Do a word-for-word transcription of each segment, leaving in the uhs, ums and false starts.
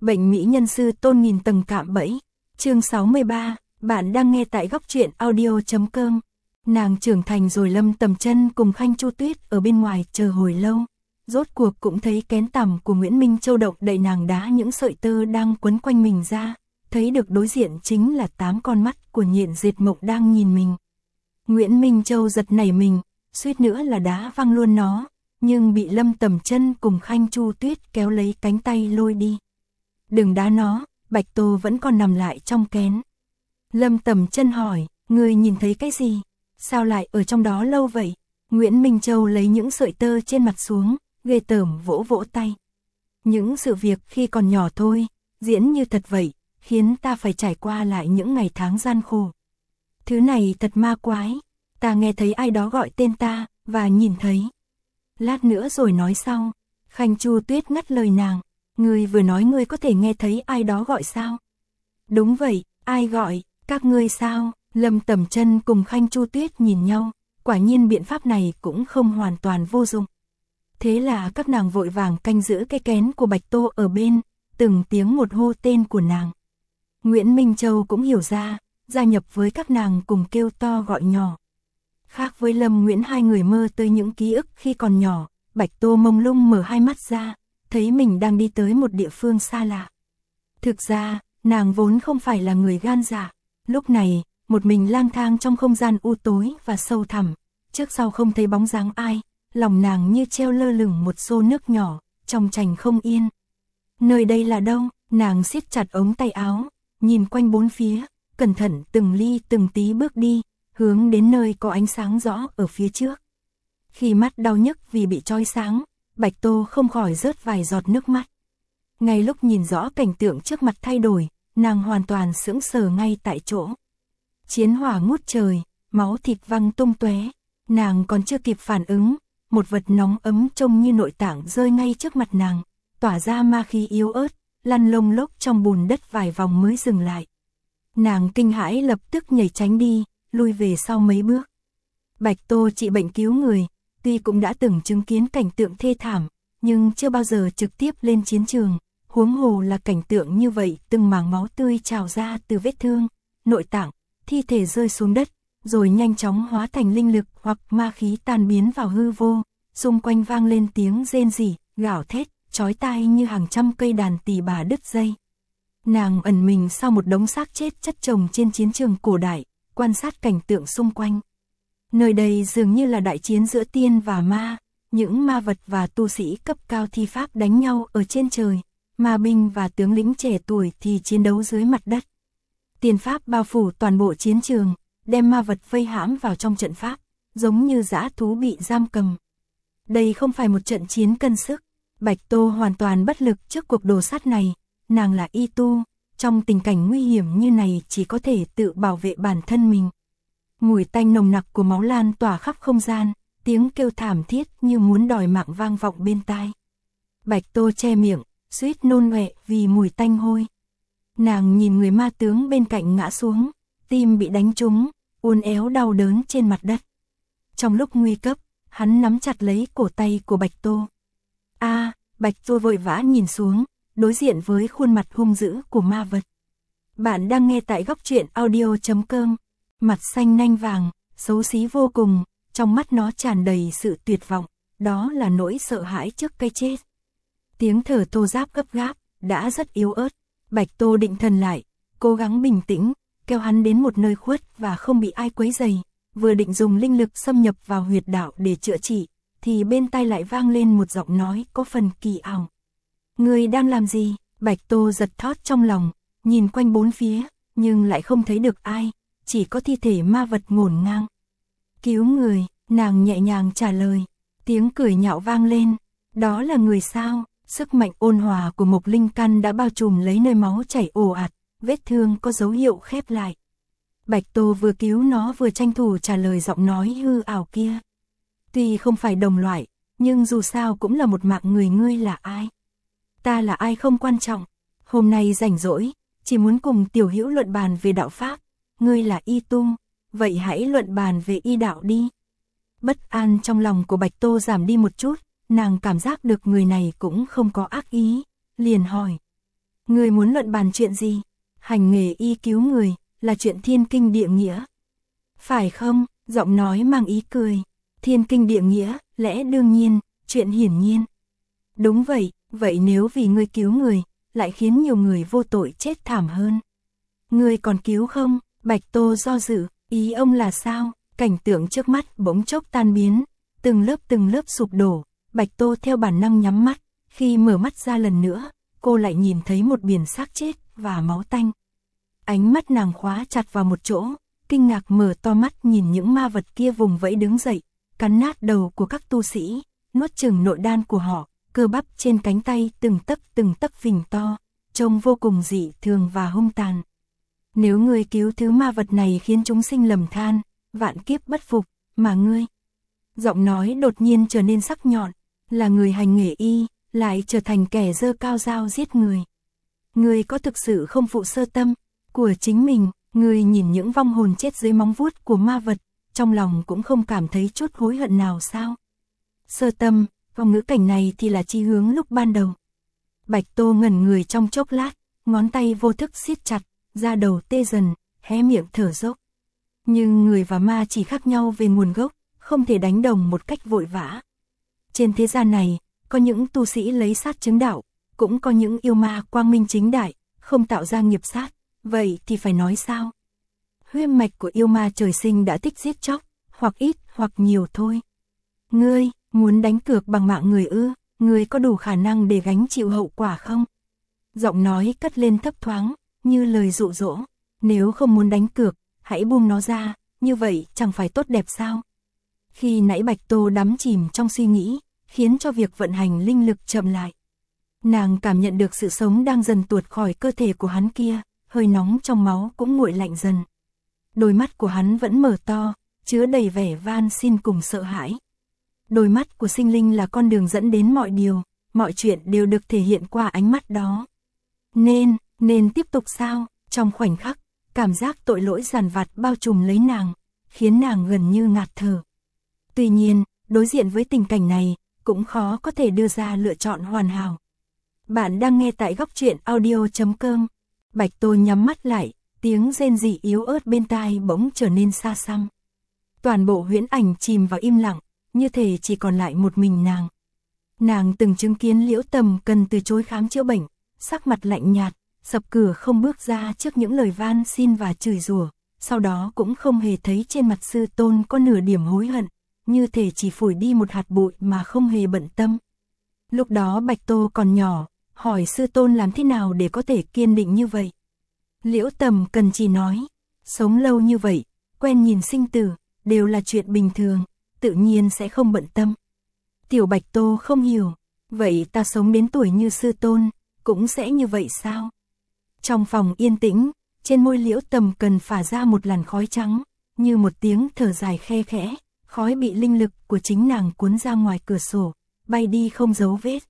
Bệnh mỹ nhân sư tôn nghìn tầng cạm bẫy. Chương sáu mươi ba, bạn đang nghe tại góc truyện audio chấm com. Nàng trưởng thành rồi. Lâm Tầm Chân cùng Khanh Chu Tuyết ở bên ngoài chờ hồi lâu. Rốt cuộc cũng thấy kén tằm của Nguyễn Minh Châu động đậy nàng đá những sợi tơ đang quấn quanh mình ra, thấy được đối diện chính là tám con mắt của Nhện Diệt Mộng đang nhìn mình. Nguyễn Minh Châu giật nảy mình, suýt nữa là đá văng luôn nó, nhưng bị Lâm Tầm Chân cùng Khanh Chu Tuyết kéo lấy cánh tay lôi đi. Đừng đá nó, Bạch Tô vẫn còn nằm lại trong kén. Lâm Tầm Chân hỏi, người nhìn thấy cái gì? Sao lại ở trong đó lâu vậy? Nguyễn Minh Châu lấy những sợi tơ trên mặt xuống, ghê tởm vỗ vỗ tay. Những sự việc khi còn nhỏ thôi, diễn như thật vậy, khiến ta phải trải qua lại những ngày tháng gian khổ. Thứ này thật ma quái, ta nghe thấy ai đó gọi tên ta, và nhìn thấy. Lát nữa rồi nói sau. Khanh Chu Tuyết ngắt lời nàng, ngươi vừa nói ngươi có thể nghe thấy ai đó gọi sao? Đúng vậy, ai gọi, các ngươi sao? Lâm Tầm Chân cùng Khanh Chu Tuyết nhìn nhau, quả nhiên biện pháp này cũng không hoàn toàn vô dụng. Thế là các nàng vội vàng canh giữ cái kén của Bạch Tô ở bên, từng tiếng một hô tên của nàng. Nguyễn Minh Châu cũng hiểu ra, gia nhập với các nàng cùng kêu to gọi nhỏ. Khác với Lâm Nguyễn, hai người mơ tới những ký ức khi còn nhỏ, Bạch Tô mông lung mở hai mắt ra, thấy mình đang đi tới một địa phương xa lạ. Thực ra, nàng vốn không phải là người gan dạ. Lúc này, một mình lang thang trong không gian u tối và sâu thẳm, trước sau không thấy bóng dáng ai, lòng nàng như treo lơ lửng một xô nước nhỏ, trong trành không yên. Nơi đây là đâu? Nàng siết chặt ống tay áo, nhìn quanh bốn phía, cẩn thận từng ly từng tí bước đi, hướng đến nơi có ánh sáng rõ ở phía trước. Khi mắt đau nhức vì bị trói sáng, Bạch Tô không khỏi rớt vài giọt nước mắt. Ngay lúc nhìn rõ cảnh tượng trước mặt thay đổi, nàng hoàn toàn sững sờ ngay tại chỗ. Chiến hỏa ngút trời, máu thịt văng tung tóe, nàng còn chưa kịp phản ứng, một vật nóng ấm trông như nội tạng rơi ngay trước mặt nàng, tỏa ra ma khí yếu ớt, lăn lông lốc trong bùn đất vài vòng mới dừng lại. Nàng kinh hãi lập tức nhảy tránh đi, lui về sau mấy bước. Bạch Tô trị bệnh cứu người, tuy cũng đã từng chứng kiến cảnh tượng thê thảm, nhưng chưa bao giờ trực tiếp lên chiến trường, huống hồ là cảnh tượng như vậy, từng mảng máu tươi trào ra từ vết thương, nội tạng, thi thể rơi xuống đất, rồi nhanh chóng hóa thành linh lực hoặc ma khí tan biến vào hư vô, xung quanh vang lên tiếng rên rỉ, gào thét, chói tai như hàng trăm cây đàn tỳ bà đứt dây. Nàng ẩn mình sau một đống xác chết chất chồng trên chiến trường cổ đại, quan sát cảnh tượng xung quanh. Nơi đây dường như là đại chiến giữa tiên và ma, những ma vật và tu sĩ cấp cao thi pháp đánh nhau ở trên trời, ma binh và tướng lĩnh trẻ tuổi thì chiến đấu dưới mặt đất. Tiên pháp bao phủ toàn bộ chiến trường, đem ma vật vây hãm vào trong trận pháp, giống như dã thú bị giam cầm. Đây không phải một trận chiến cân sức, Bạch Tô hoàn toàn bất lực trước cuộc đồ sát này, nàng là y tu, trong tình cảnh nguy hiểm như này chỉ có thể tự bảo vệ bản thân mình. Mùi tanh nồng nặc của máu lan tỏa khắp không gian, tiếng kêu thảm thiết như muốn đòi mạng vang vọng bên tai. Bạch Tô che miệng, suýt nôn ọe vì mùi tanh hôi. Nàng nhìn người ma tướng bên cạnh ngã xuống, tim bị đánh trúng, uốn éo đau đớn trên mặt đất. Trong lúc nguy cấp, hắn nắm chặt lấy cổ tay của Bạch Tô. A, Bạch Tô vội vã nhìn xuống, đối diện với khuôn mặt hung dữ của ma vật. Bạn đang nghe tại góc truyện audio chấm com. Mặt xanh nanh vàng, xấu xí vô cùng, trong mắt nó tràn đầy sự tuyệt vọng, đó là nỗi sợ hãi trước cái chết. Tiếng thở thô ráp gấp gáp, đã rất yếu ớt. Bạch Tô định thần lại, cố gắng bình tĩnh, kéo hắn đến một nơi khuất và không bị ai quấy rầy. Vừa định dùng linh lực xâm nhập vào huyệt đạo để chữa trị, thì bên tai lại vang lên một giọng nói có phần kỳ ảo. Ngươi đang làm gì? Bạch Tô giật thót trong lòng, nhìn quanh bốn phía, nhưng lại không thấy được ai, chỉ có thi thể ma vật ngổn ngang. Cứu người, nàng nhẹ nhàng trả lời, tiếng cười nhạo vang lên, đó là người sao? Sức mạnh ôn hòa của Mộc Linh Căn đã bao trùm lấy nơi máu chảy ồ ạt, vết thương có dấu hiệu khép lại. Bạch Tô vừa cứu nó vừa tranh thủ trả lời giọng nói hư ảo kia. Tuy không phải đồng loại, nhưng dù sao cũng là một mạng người. Ngươi là ai? Ta là ai không quan trọng. Hôm nay rảnh rỗi, chỉ muốn cùng tiểu hữu luận bàn về đạo pháp. Ngươi là y tu, vậy hãy luận bàn về y đạo đi. Bất an trong lòng của Bạch Tô giảm đi một chút, nàng cảm giác được người này cũng không có ác ý, liền hỏi. Ngươi muốn luận bàn chuyện gì? Hành nghề y cứu người, là chuyện thiên kinh địa nghĩa. Phải không? Giọng nói mang ý cười. Thiên kinh địa nghĩa, lẽ đương nhiên, chuyện hiển nhiên. Đúng vậy, vậy nếu vì ngươi cứu người, lại khiến nhiều người vô tội chết thảm hơn. Ngươi còn cứu không? Bạch Tô do dự, ý ông là sao? Cảnh tượng trước mắt bỗng chốc tan biến, từng lớp từng lớp sụp đổ. Bạch Tô theo bản năng nhắm mắt, khi mở mắt ra lần nữa, cô lại nhìn thấy một biển xác chết và máu tanh. Ánh mắt nàng khóa chặt vào một chỗ, kinh ngạc mở to mắt nhìn những ma vật kia vùng vẫy đứng dậy, cắn nát đầu của các tu sĩ, nuốt chửng nội đan của họ, cơ bắp trên cánh tay từng tấc từng tấc phình to, trông vô cùng dị thường và hung tàn. Nếu ngươi cứu thứ ma vật này khiến chúng sinh lầm than, vạn kiếp bất phục, mà ngươi... Giọng nói đột nhiên trở nên sắc nhọn, là người hành nghề y, lại trở thành kẻ giơ cao dao giết người. Ngươi có thực sự không phụ sơ tâm của chính mình? Ngươi nhìn những vong hồn chết dưới móng vuốt của ma vật, trong lòng cũng không cảm thấy chút hối hận nào sao? Sơ tâm, vòng ngữ cảnh này thì là chí hướng lúc ban đầu. Bạch Tô ngẩn người trong chốc lát, ngón tay vô thức siết chặt, da đầu tê dần, hé miệng thở dốc. Nhưng người và ma chỉ khác nhau về nguồn gốc, không thể đánh đồng một cách vội vã. Trên thế gian này, có những tu sĩ lấy sát chứng đạo, cũng có những yêu ma quang minh chính đại, không tạo ra nghiệp sát, vậy thì phải nói sao? Huyết mạch của yêu ma trời sinh đã thích giết chóc, hoặc ít hoặc nhiều thôi. Ngươi, muốn đánh cược bằng mạng người ư? Ngươi có đủ khả năng để gánh chịu hậu quả không? Giọng nói cất lên thấp thoáng, như lời dụ dỗ. Nếu không muốn đánh cược, hãy buông nó ra, như vậy chẳng phải tốt đẹp sao? Khi nãy Bạch Tô đắm chìm trong suy nghĩ, khiến cho việc vận hành linh lực chậm lại. Nàng cảm nhận được sự sống đang dần tuột khỏi cơ thể của hắn kia, hơi nóng trong máu cũng nguội lạnh dần. Đôi mắt của hắn vẫn mở to, chứa đầy vẻ van xin cùng sợ hãi. Đôi mắt của sinh linh là con đường dẫn đến mọi điều, mọi chuyện đều được thể hiện qua ánh mắt đó. Nên, nên tiếp tục sao? Trong khoảnh khắc, cảm giác tội lỗi dằn vặt bao trùm lấy nàng, khiến nàng gần như ngạt thở. Tuy nhiên, đối diện với tình cảnh này, cũng khó có thể đưa ra lựa chọn hoàn hảo. Bạn đang nghe tại góc truyện audio chấm com. Bạch Tô nhắm mắt lại, tiếng rên rỉ yếu ớt bên tai bỗng trở nên xa xăm. Toàn bộ huyễn ảnh chìm vào im lặng, như thể chỉ còn lại một mình nàng. Nàng từng chứng kiến Liễu Tầm Cần từ chối khám chữa bệnh, sắc mặt lạnh nhạt, sập cửa không bước ra trước những lời van xin và chửi rủa, sau đó cũng không hề thấy trên mặt sư tôn có nửa điểm hối hận, như thể chỉ phủi đi một hạt bụi mà không hề bận tâm. Lúc đó Bạch Tô còn nhỏ, hỏi sư tôn làm thế nào để có thể kiên định như vậy. Liễu Tầm Cần chỉ nói, sống lâu như vậy, quen nhìn sinh tử, đều là chuyện bình thường, tự nhiên sẽ không bận tâm. Tiểu Bạch Tô không hiểu, vậy ta sống đến tuổi như sư tôn, cũng sẽ như vậy sao? Trong phòng yên tĩnh, trên môi Liễu Tầm Cần phả ra một làn khói trắng, như một tiếng thở dài khe khẽ, khói bị linh lực của chính nàng cuốn ra ngoài cửa sổ, bay đi không dấu vết.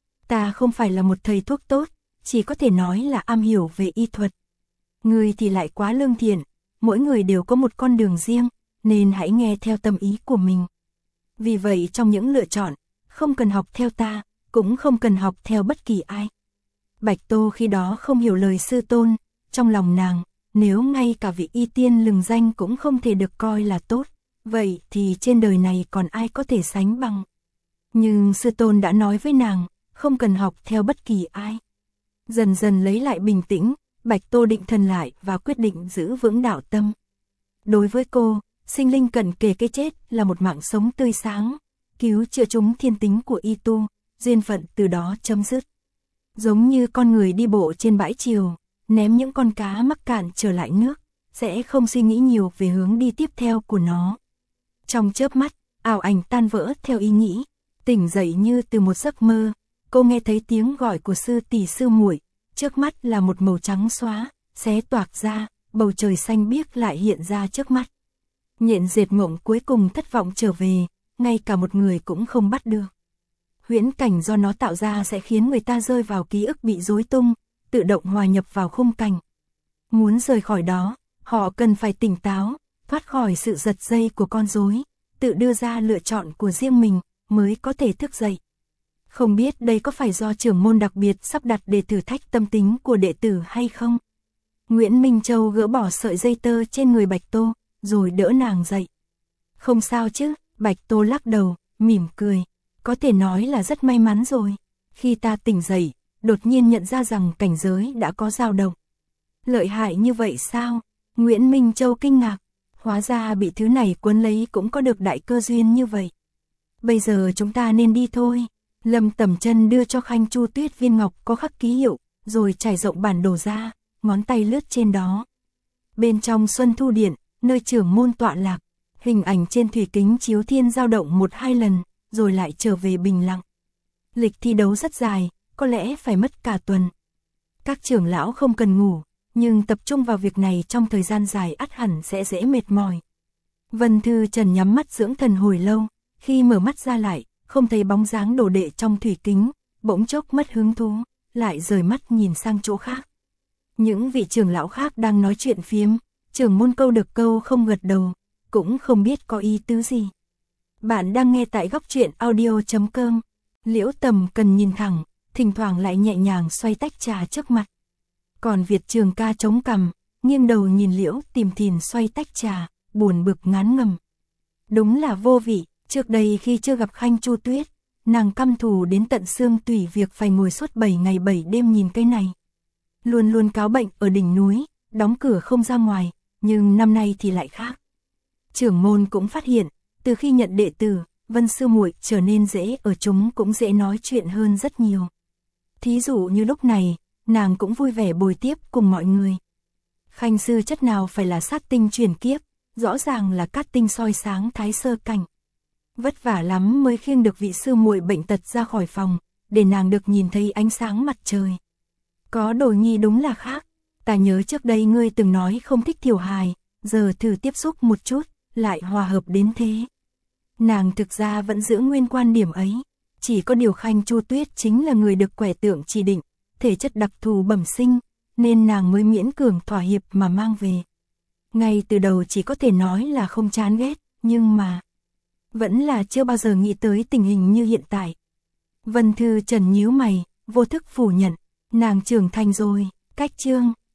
Ta không phải là một thầy thuốc tốt, chỉ có thể nói là am hiểu về y thuật. Ngươi thì lại quá lương thiện, mỗi người đều có một con đường riêng, nên hãy nghe theo tâm ý của mình. Vì vậy trong những lựa chọn, không cần học theo ta, cũng không cần học theo bất kỳ ai. Bạch Tô khi đó không hiểu lời sư tôn, trong lòng nàng, nếu ngay cả vị y tiên lừng danh cũng không thể được coi là tốt, vậy thì trên đời này còn ai có thể sánh bằng. Nhưng sư tôn đã nói với nàng, không cần học theo bất kỳ ai. Dần dần lấy lại bình tĩnh, Bạch Tô định thần lại và quyết định giữ vững đạo tâm. Đối với cô, sinh linh cận kề cái chết là một mạng sống tươi sáng, cứu chữa chúng thiên tính của y tu, duyên phận từ đó chấm dứt. Giống như con người đi bộ trên bãi triều, ném những con cá mắc cạn trở lại nước, sẽ không suy nghĩ nhiều về hướng đi tiếp theo của nó. Trong chớp mắt, ảo ảnh tan vỡ theo ý nghĩ, tỉnh dậy như từ một giấc mơ, cô nghe thấy tiếng gọi của sư tỷ sư muội, trước mắt là một màu trắng xóa, xé toạc ra, bầu trời xanh biếc lại hiện ra trước mắt. Nhện dệt mộng cuối cùng thất vọng trở về, ngay cả một người cũng không bắt được. Huyễn cảnh do nó tạo ra sẽ khiến người ta rơi vào ký ức bị rối tung, tự động hòa nhập vào khung cảnh. Muốn rời khỏi đó, họ cần phải tỉnh táo, thoát khỏi sự giật dây của con rối, tự đưa ra lựa chọn của riêng mình, mới có thể thức dậy. Không biết đây có phải do trưởng môn đặc biệt sắp đặt để thử thách tâm tính của đệ tử hay không? Nguyễn Minh Châu gỡ bỏ sợi dây tơ trên người Bạch Tô, rồi đỡ nàng dậy. Không sao chứ, Bạch Tô lắc đầu, mỉm cười. Có thể nói là rất may mắn rồi. Khi ta tỉnh dậy, đột nhiên nhận ra rằng cảnh giới đã có dao động. Lợi hại như vậy sao? Nguyễn Minh Châu kinh ngạc. Hóa ra bị thứ này cuốn lấy cũng có được đại cơ duyên như vậy. Bây giờ chúng ta nên đi thôi. Lâm Tầm Chân đưa cho Khanh Chu Tuyết viên ngọc có khắc ký hiệu, rồi trải rộng bản đồ ra, ngón tay lướt trên đó. Bên trong Xuân Thu Điện, nơi trưởng môn tọa lạc, hình ảnh trên thủy kính chiếu thiên dao động một hai lần, rồi lại trở về bình lặng. Lịch thi đấu rất dài, có lẽ phải mất cả tuần. Các trưởng lão không cần ngủ, nhưng tập trung vào việc này trong thời gian dài ắt hẳn sẽ dễ mệt mỏi. Vân Thư Trần nhắm mắt dưỡng thần hồi lâu, khi mở mắt ra lại, không thấy bóng dáng đồ đệ trong thủy kính, bỗng chốc mất hứng thú, lại rời mắt nhìn sang chỗ khác. Những vị trưởng lão khác đang nói chuyện phiếm, trưởng môn câu được câu không gật đầu, cũng không biết có ý tứ gì. Bạn đang nghe tại góc truyện audio chấm com. Liễu Tầm Cần nhìn thẳng, thỉnh thoảng lại nhẹ nhàng xoay tách trà trước mặt. Còn Việt Trường Ca chống cằm, nghiêng đầu nhìn Liễu Tìm Thìn xoay tách trà, buồn bực ngán ngầm. Đúng là vô vị, trước đây khi chưa gặp Khanh Chu Tuyết, nàng căm thù đến tận xương tủy việc phải ngồi suốt bảy ngày bảy đêm nhìn cái này. Luôn luôn cáo bệnh ở đỉnh núi, đóng cửa không ra ngoài, nhưng năm nay thì lại khác. Trưởng môn cũng phát hiện, từ khi nhận đệ tử, Vân sư muội trở nên dễ ở chúng cũng dễ nói chuyện hơn rất nhiều. Thí dụ như lúc này, nàng cũng vui vẻ bồi tiếp cùng mọi người. Khanh sư chất nào phải là sát tinh chuyển kiếp, rõ ràng là cát tinh soi sáng thái sơ cảnh. Vất vả lắm mới khiêng được vị sư muội bệnh tật ra khỏi phòng, để nàng được nhìn thấy ánh sáng mặt trời. Có đồ nhi đúng là khác, ta nhớ trước đây ngươi từng nói không thích Thiểu Hài, giờ thử tiếp xúc một chút, lại hòa hợp đến thế. Nàng thực ra vẫn giữ nguyên quan điểm ấy, chỉ có điều Khanh Chu Tuyết chính là người được quẻ tượng chỉ định, thể chất đặc thù bẩm sinh, nên nàng mới miễn cường thỏa hiệp mà mang về. Ngay từ đầu chỉ có thể nói là không chán ghét, nhưng mà vẫn là chưa bao giờ nghĩ tới tình hình như hiện tại. Vân Thư Trần nhíu mày, vô thức phủ nhận, nàng trưởng thành rồi, cách chương.